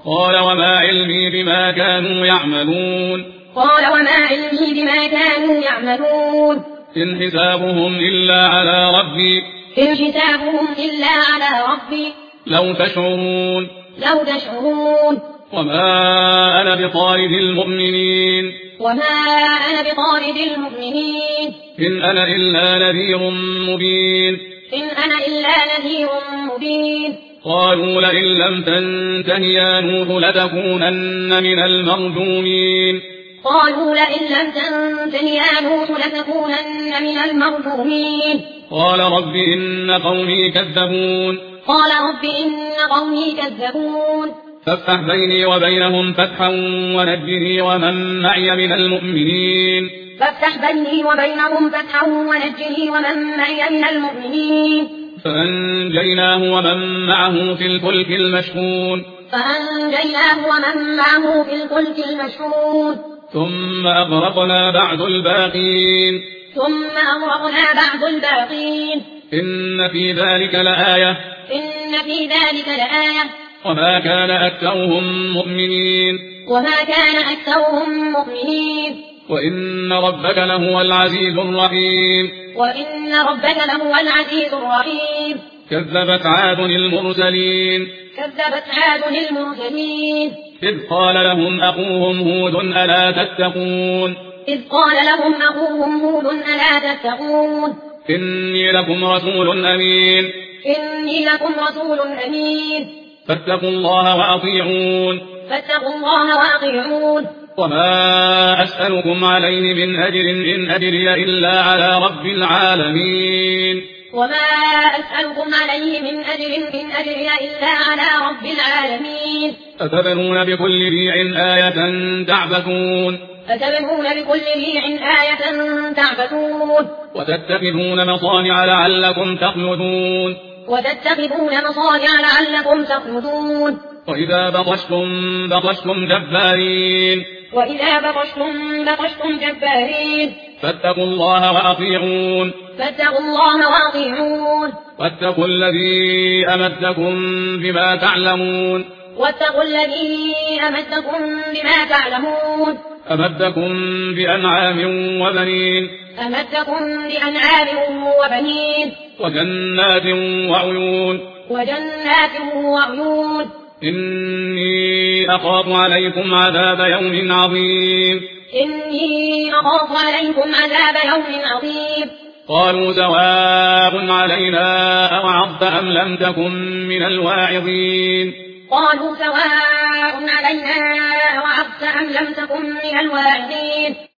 قال وما علمي بما كانوا يعملون قال وما علمي بما كانوا يعملون إن حسابهم إلا على ربي إن حسابهم إلا على ربي لو تشعرون وما أنا بطارد المؤمنين إن أنا إلا نذير مبين قالوا لئن لم تنته يا نوح لتكونن من المرجومين قال رب إن قومي كذبون فافتح بيني وبينهم فتحا ونجني ومن معي من المؤمنين فأنجيناه ومن معه في الفلك المشحون ثم أغرقنا بعد الباقين إن في ذلك لآية وما كان أكثرهم مؤمنين وإن ربك لهو العزيز الرحيم كذبت عاد المرسلين إذ قال لهم أخوهم هود ألا تتقون إني لكم رسول أمين فاتقوا الله وأطيعون وما أسألكم عليه من أجر إن أجري إلا على رب العالمين أتبنون بكل ريع آية تعبثون وتتخذون مصانع لعلكم تخلدون وإذا بطشتم جبارين فاتقوا الله وأطيعون واتقوا الذي أمدكم بما تعلمون أمدكم بأنعام وبنين وجنات وعيون إني أخاف عليكم عذاب يوم عظيم قالوا سواء علينا أوعظت أم لم تكن من الواعظين